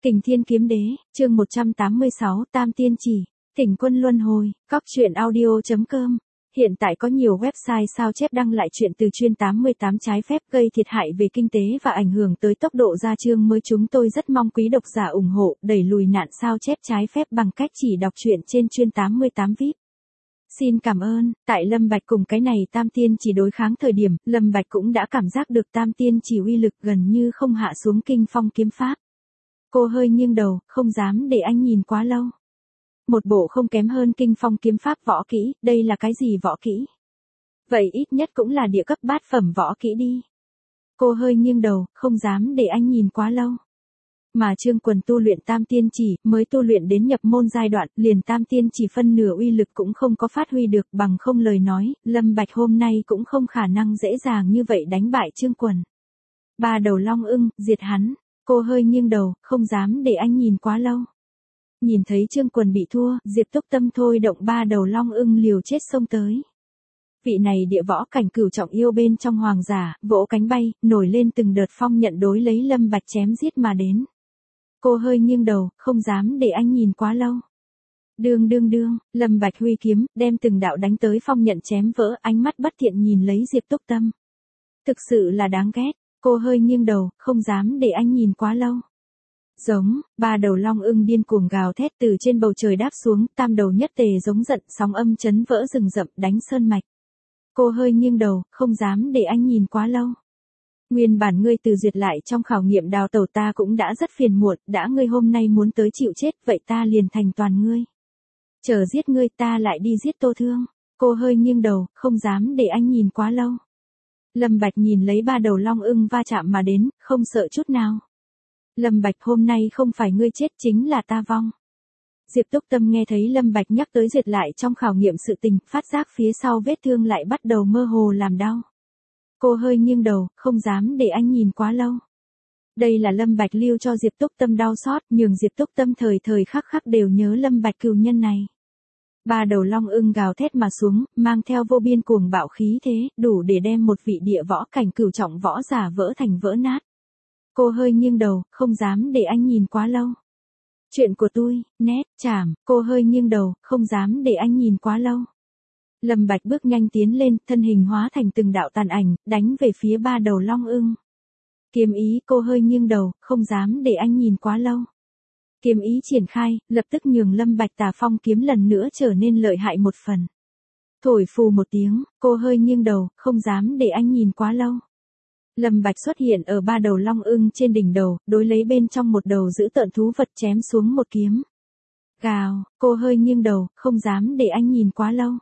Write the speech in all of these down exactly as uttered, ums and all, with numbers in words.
Kình Thiên Kiếm Đế, chương một trăm tám mươi sáu, Tam Tiên Chỉ, Thỉnh Quân Luân Hồi, Cóc Truyện Audio chấm com. Hiện tại có nhiều website sao chép đăng lại chuyện từ chuyên tám mươi tám trái phép gây thiệt hại về kinh tế và ảnh hưởng tới tốc độ ra chương mới. Chúng tôi rất mong quý độc giả ủng hộ, đẩy lùi nạn sao chép trái phép bằng cách chỉ đọc truyện trên chuyên tám mươi tám vi ai pi. Xin cảm ơn. Tại Lâm Bạch cùng cái này Tam Tiên Chỉ đối kháng thời điểm, Lâm Bạch cũng đã cảm giác được Tam Tiên Chỉ uy lực gần như không hạ xuống kinh phong kiếm pháp. Cô hơi nghiêng đầu, không dám để anh nhìn quá lâu. Một bộ không kém hơn kinh phong kiếm pháp võ kỹ, đây là cái gì võ kỹ? Vậy ít nhất cũng là địa cấp bát phẩm võ kỹ đi. Cô hơi nghiêng đầu, không dám để anh nhìn quá lâu. Mà Trương Quần tu luyện Tam Tiên Chỉ, mới tu luyện đến nhập môn giai đoạn, liền Tam Tiên Chỉ phân nửa uy lực cũng không có phát huy được, bằng không lời nói, Lâm Bạch hôm nay cũng không khả năng dễ dàng như vậy đánh bại Trương Quần. Ba đầu long ưng, diệt hắn. Cô hơi nghiêng đầu, không dám để anh nhìn quá lâu. Nhìn thấy Trương Quần bị thua, Diệp Túc Tâm thôi động ba đầu long ưng liều chết xông tới. Vị này địa võ cảnh cửu trọng yêu bên trong hoàng giả, vỗ cánh bay, nổi lên từng đợt phong nhận đối lấy Lâm Bạch chém giết mà đến. Cô hơi nghiêng đầu, không dám để anh nhìn quá lâu. Đương đương đương, Lâm Bạch huy kiếm, đem từng đạo đánh tới phong nhận chém vỡ, ánh mắt bất thiện nhìn lấy Diệp Túc Tâm. Thực sự là đáng ghét. Cô hơi nghiêng đầu, không dám để anh nhìn quá lâu. Giống, ba đầu long ưng điên cuồng gào thét từ trên bầu trời đáp xuống, tam đầu nhất tề giống giận, sóng âm chấn vỡ rừng rậm, đánh sơn mạch. Cô hơi nghiêng đầu, không dám để anh nhìn quá lâu. Nguyên bản ngươi từ duyệt lại trong khảo nghiệm đào tẩu ta cũng đã rất phiền muộn, đã ngươi hôm nay muốn tới chịu chết, vậy ta liền thành toàn ngươi. Chờ giết ngươi ta lại đi giết Tô Thương. Cô hơi nghiêng đầu, không dám để anh nhìn quá lâu. Lâm Bạch nhìn lấy ba đầu long ưng va chạm mà đến, không sợ chút nào. Lâm Bạch hôm nay không phải ngươi chết chính là ta vong. Diệp Túc Tâm nghe thấy Lâm Bạch nhắc tới duyệt lại trong khảo nghiệm sự tình, phát giác phía sau vết thương lại bắt đầu mơ hồ làm đau. Cô hơi nghiêng đầu, không dám để anh nhìn quá lâu. Đây là Lâm Bạch lưu cho Diệp Túc Tâm đau xót, nhường Diệp Túc Tâm thời thời khắc khắc đều nhớ Lâm Bạch cừu nhân này. Ba đầu long ưng gào thét mà xuống, mang theo vô biên cuồng bạo khí thế, đủ để đem một vị địa võ cảnh cửu trọng võ giả vỡ thành vỡ nát. Cô hơi nghiêng đầu, không dám để anh nhìn quá lâu. Chuyện của tôi, nét, chảm, cô hơi nghiêng đầu, không dám để anh nhìn quá lâu. Lâm Bạch bước nhanh tiến lên, thân hình hóa thành từng đạo tàn ảnh, đánh về phía ba đầu long ưng. Kiếm ý, cô hơi nghiêng đầu, không dám để anh nhìn quá lâu. Kiếm ý triển khai, lập tức nhường Lâm Bạch tà phong kiếm lần nữa trở nên lợi hại một phần. Thổi phù một tiếng, cô hơi nghiêng đầu, không dám để anh nhìn quá lâu. Lâm Bạch xuất hiện ở ba đầu long ưng trên đỉnh đầu, đối lấy bên trong một đầu giữ tợn thú vật chém xuống một kiếm. Gào, cô hơi nghiêng đầu, không dám để anh nhìn quá lâu.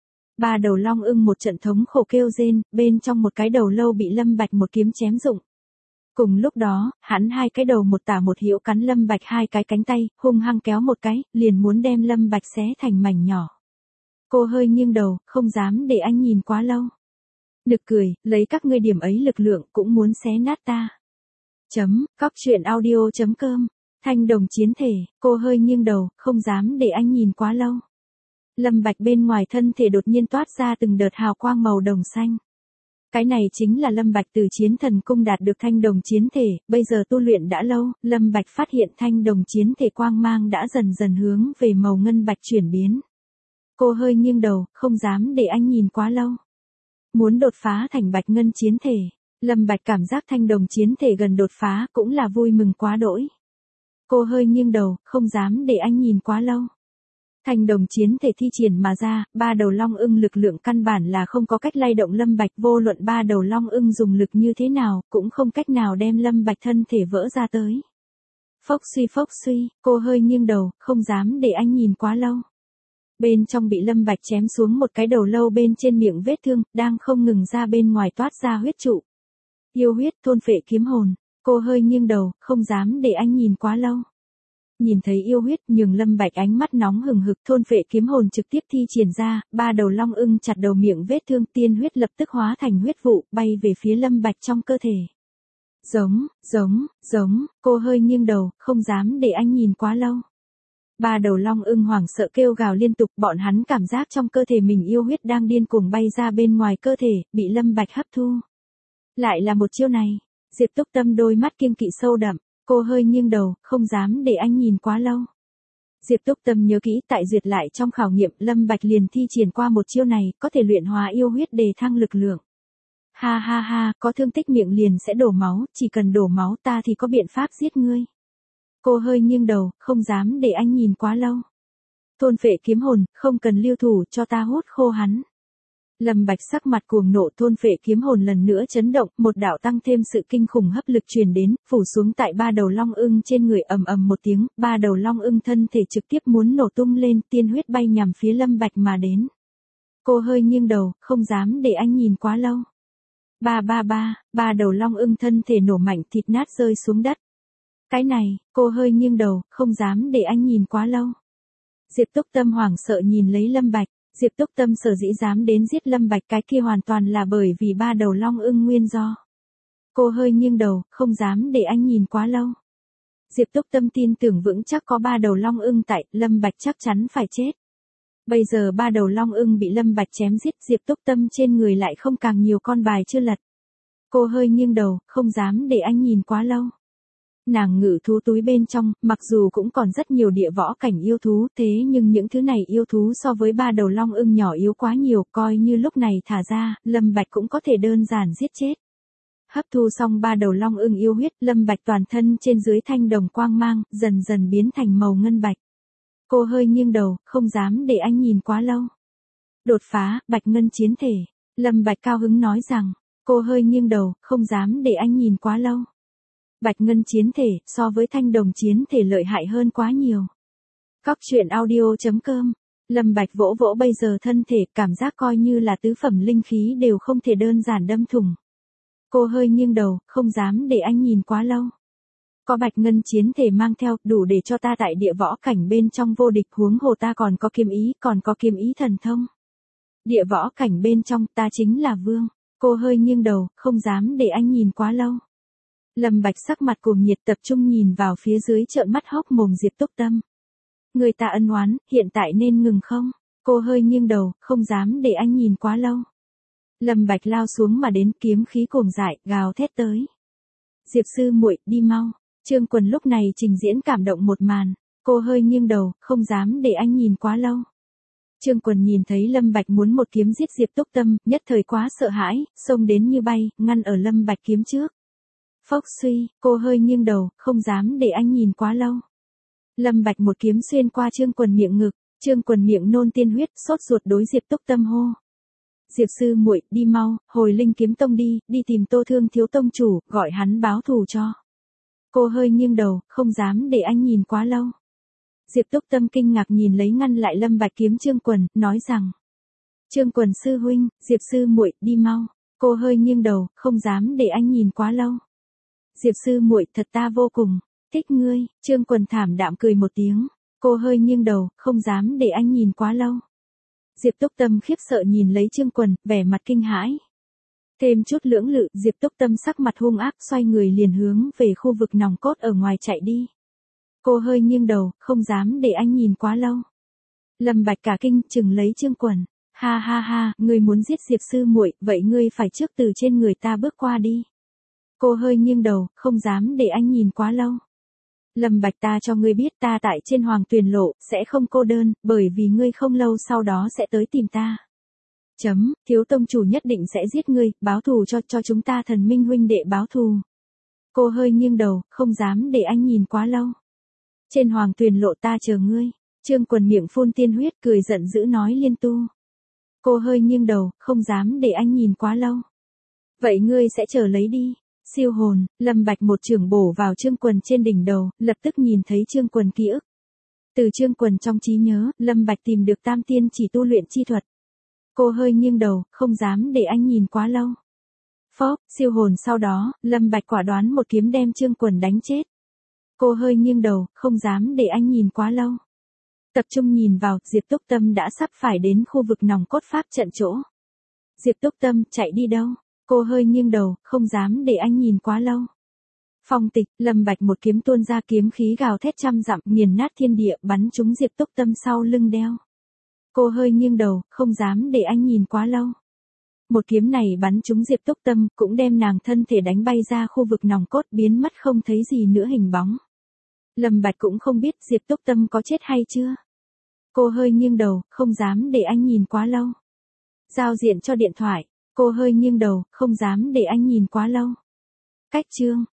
Ba đầu long ưng một trận thống khổ kêu rên, bên trong một cái đầu lâu bị Lâm Bạch một kiếm chém rụng. Cùng lúc đó, hắn hai cái đầu một tả một hữu cắn Lâm Bạch hai cái cánh tay, hung hăng kéo một cái, liền muốn đem Lâm Bạch xé thành mảnh nhỏ. Cô hơi nghiêng đầu, không dám để anh nhìn quá lâu. Nực cười, lấy các ngươi điểm ấy lực lượng cũng muốn xé nát ta. Chấm, Cóc Truyện Audio chấm com. Thanh đồng chiến thể, cô hơi nghiêng đầu, không dám để anh nhìn quá lâu. Lâm Bạch bên ngoài thân thể đột nhiên toát ra từng đợt hào quang màu đồng xanh. Cái này chính là Lâm Bạch từ Chiến Thần Cung đạt được thanh đồng chiến thể, bây giờ tu luyện đã lâu, Lâm Bạch phát hiện thanh đồng chiến thể quang mang đã dần dần hướng về màu ngân bạch chuyển biến. Cô hơi nghiêng đầu, không dám để anh nhìn quá lâu. Muốn đột phá thành bạch ngân chiến thể, Lâm Bạch cảm giác thanh đồng chiến thể gần đột phá cũng là vui mừng quá đỗi. Cô hơi nghiêng đầu, không dám để anh nhìn quá lâu. Thanh đồng chiến thể thi triển mà ra, ba đầu long ưng lực lượng căn bản là không có cách lay động Lâm Bạch, vô luận ba đầu long ưng dùng lực như thế nào, cũng không cách nào đem Lâm Bạch thân thể vỡ ra tới. Phốc suy phốc suy, cô hơi nghiêng đầu, không dám để anh nhìn quá lâu. Bên trong bị Lâm Bạch chém xuống một cái đầu lâu bên trên miệng vết thương, đang không ngừng ra bên ngoài toát ra huyết trụ. Yêu huyết thôn phệ kiếm hồn, cô hơi nghiêng đầu, không dám để anh nhìn quá lâu. Nhìn thấy yêu huyết, nhường Lâm Bạch ánh mắt nóng hừng hực, thôn phệ kiếm hồn trực tiếp thi triển ra, ba đầu long ưng chặt đầu miệng vết thương, tiên huyết lập tức hóa thành huyết vụ, bay về phía Lâm Bạch trong cơ thể. Giống, giống, giống, cô hơi nghiêng đầu, không dám để anh nhìn quá lâu. Ba đầu long ưng hoảng sợ kêu gào liên tục, bọn hắn cảm giác trong cơ thể mình yêu huyết đang điên cuồng bay ra bên ngoài cơ thể, bị Lâm Bạch hấp thu. Lại là một chiêu này, Diệp Túc Tâm đôi mắt kiêng kỵ sâu đậm. Cô hơi nghiêng đầu, không dám để anh nhìn quá lâu. Diệp Túc Tâm nhớ kỹ, tại duyệt lại trong khảo nghiệm, Lâm Bạch liền thi triển qua một chiêu này, có thể luyện hóa yêu huyết đề thăng lực lượng. Ha ha ha, có thương tích miệng liền sẽ đổ máu, chỉ cần đổ máu ta thì có biện pháp giết ngươi. Cô hơi nghiêng đầu, không dám để anh nhìn quá lâu. Thôn phệ kiếm hồn, không cần lưu thủ, cho ta hút khô hắn. Lâm Bạch sắc mặt cuồng nộ, thôn phệ kiếm hồn lần nữa chấn động, một đạo tăng thêm sự kinh khủng hấp lực truyền đến, phủ xuống tại ba đầu long ưng trên người, ầm ầm một tiếng, ba đầu long ưng thân thể trực tiếp muốn nổ tung lên, tiên huyết bay nhằm phía Lâm Bạch mà đến. Cô hơi nghiêng đầu, không dám để anh nhìn quá lâu. Ba ba ba, ba đầu long ưng thân thể nổ mạnh, thịt nát rơi xuống đất. Cái này, cô hơi nghiêng đầu, không dám để anh nhìn quá lâu. Diệp Túc Tâm hoảng sợ nhìn lấy Lâm Bạch. Diệp Túc Tâm sở dĩ dám đến giết Lâm Bạch, cái kia hoàn toàn là bởi vì ba đầu long ưng nguyên do. Cô hơi nghiêng đầu, không dám để anh nhìn quá lâu. Diệp Túc Tâm tin tưởng vững chắc có ba đầu long ưng tại, Lâm Bạch chắc chắn phải chết. Bây giờ ba đầu long ưng bị Lâm Bạch chém giết, Diệp Túc Tâm trên người lại không càng nhiều con bài chưa lật. Cô hơi nghiêng đầu, không dám để anh nhìn quá lâu. Nàng ngự thú túi bên trong, mặc dù cũng còn rất nhiều địa võ cảnh yêu thú, thế nhưng những thứ này yêu thú so với ba đầu long ưng nhỏ yếu quá nhiều, coi như lúc này thả ra, Lâm Bạch cũng có thể đơn giản giết chết. Hấp thu xong ba đầu long ưng yêu huyết, Lâm Bạch toàn thân trên dưới thanh đồng quang mang, dần dần biến thành màu ngân bạch. Cô hơi nghiêng đầu, không dám để anh nhìn quá lâu. Đột phá, bạch ngân chiến thể. Lâm Bạch cao hứng nói rằng, cô hơi nghiêng đầu, không dám để anh nhìn quá lâu. Bạch ngân chiến thể, so với thanh đồng chiến thể lợi hại hơn quá nhiều. Các chuyện audio chấm com. Lâm Bạch vỗ vỗ bây giờ thân thể, cảm giác coi như là tứ phẩm linh khí đều không thể đơn giản đâm thủng. Cô hơi nghiêng đầu, không dám để anh nhìn quá lâu. Có bạch ngân chiến thể mang theo, đủ để cho ta tại địa võ cảnh bên trong vô địch, huống hồ ta còn có kiếm ý, còn có kiếm ý thần thông. Địa võ cảnh bên trong, ta chính là vương. Cô hơi nghiêng đầu, không dám để anh nhìn quá lâu. Lâm Bạch sắc mặt cuồng nhiệt, tập trung nhìn vào phía dưới, trợn mắt hốc mồm Diệp Túc Tâm. Người ta ân oán, hiện tại nên ngừng không? Cô hơi nghiêng đầu, không dám để anh nhìn quá lâu. Lâm Bạch lao xuống mà đến, kiếm khí cuồng dại, gào thét tới. Diệp sư muội, đi mau. Trương Quần lúc này trình diễn cảm động một màn. Cô hơi nghiêng đầu, không dám để anh nhìn quá lâu. Trương Quần nhìn thấy Lâm Bạch muốn một kiếm giết Diệp Túc Tâm, nhất thời quá sợ hãi, xông đến như bay, ngăn ở Lâm Bạch kiếm trước. Phốc suy, cô hơi nghiêng đầu, không dám để anh nhìn quá lâu. Lâm Bạch một kiếm xuyên qua Trương Quần miệng ngực, Trương Quần miệng nôn tiên huyết, sốt ruột đối Diệp Túc Tâm hô. Diệp sư muội, đi mau, hồi Linh Kiếm Tông đi, đi tìm Tô Thương thiếu tông chủ, gọi hắn báo thù cho. Cô hơi nghiêng đầu, không dám để anh nhìn quá lâu. Diệp Túc Tâm kinh ngạc nhìn lấy ngăn lại Lâm Bạch kiếm Trương Quần, nói rằng. Trương Quần sư huynh, Diệp sư muội, đi mau. Cô hơi nghiêng đầu, không dám để anh nhìn quá lâu. Diệp sư muội, thật ta vô cùng thích ngươi. Trương Quần thảm đạm cười một tiếng. Cô hơi nghiêng đầu, không dám để anh nhìn quá lâu. Diệp Túc Tâm khiếp sợ nhìn lấy Trương Quần, vẻ mặt kinh hãi. Thêm chút lưỡng lự, Diệp Túc Tâm sắc mặt hung ác, xoay người liền hướng về khu vực nòng cốt ở ngoài chạy đi. Cô hơi nghiêng đầu, không dám để anh nhìn quá lâu. Lâm Bạch cả kinh, chừng lấy Trương Quần. Ha ha ha, ngươi muốn giết Diệp sư muội, vậy ngươi phải trước từ trên người ta bước qua đi. Cô hơi nghiêng đầu, không dám để anh nhìn quá lâu. Lâm Bạch, ta cho ngươi biết, ta tại trên Hoàng Tuyền Lộ, sẽ không cô đơn, bởi vì ngươi không lâu sau đó sẽ tới tìm ta. Chấm, thiếu tông chủ nhất định sẽ giết ngươi, báo thù cho, cho chúng ta thần minh huynh đệ báo thù. Cô hơi nghiêng đầu, không dám để anh nhìn quá lâu. Trên Hoàng Tuyền Lộ ta chờ ngươi. Trương Quần miệng phun tiên huyết, cười giận dữ nói liên tu. Cô hơi nghiêng đầu, không dám để anh nhìn quá lâu. Vậy ngươi sẽ chờ lấy đi. Siêu hồn, Lâm Bạch một chưởng bổ vào Trương Quần trên đỉnh đầu, lập tức nhìn thấy Trương Quần ký ức. Từ Trương Quần trong trí nhớ, Lâm Bạch tìm được tam tiên chỉ tu luyện chi thuật. Cô hơi nghiêng đầu, không dám để anh nhìn quá lâu. Phốc, siêu hồn sau đó, Lâm Bạch quả đoán một kiếm đem Trương Quần đánh chết. Cô hơi nghiêng đầu, không dám để anh nhìn quá lâu. Tập trung nhìn vào, Diệp Túc Tâm đã sắp phải đến khu vực nòng cốt pháp trận chỗ. Diệp Túc Tâm, chạy đi đâu? Cô hơi nghiêng đầu, không dám để anh nhìn quá lâu. Phong tịch, Lâm Bạch một kiếm tuôn ra, kiếm khí gào thét trăm dặm, nghiền nát thiên địa, bắn trúng Diệp Túc Tâm sau lưng đeo. Cô hơi nghiêng đầu, không dám để anh nhìn quá lâu. Một kiếm này bắn trúng Diệp Túc Tâm, cũng đem nàng thân thể đánh bay ra khu vực nòng cốt, biến mất không thấy gì nữa hình bóng. Lâm Bạch cũng không biết Diệp Túc Tâm có chết hay chưa. Cô hơi nghiêng đầu, không dám để anh nhìn quá lâu. Giao diện cho điện thoại, cô hơi nghiêng đầu, không dám để anh nhìn quá lâu. Cách chương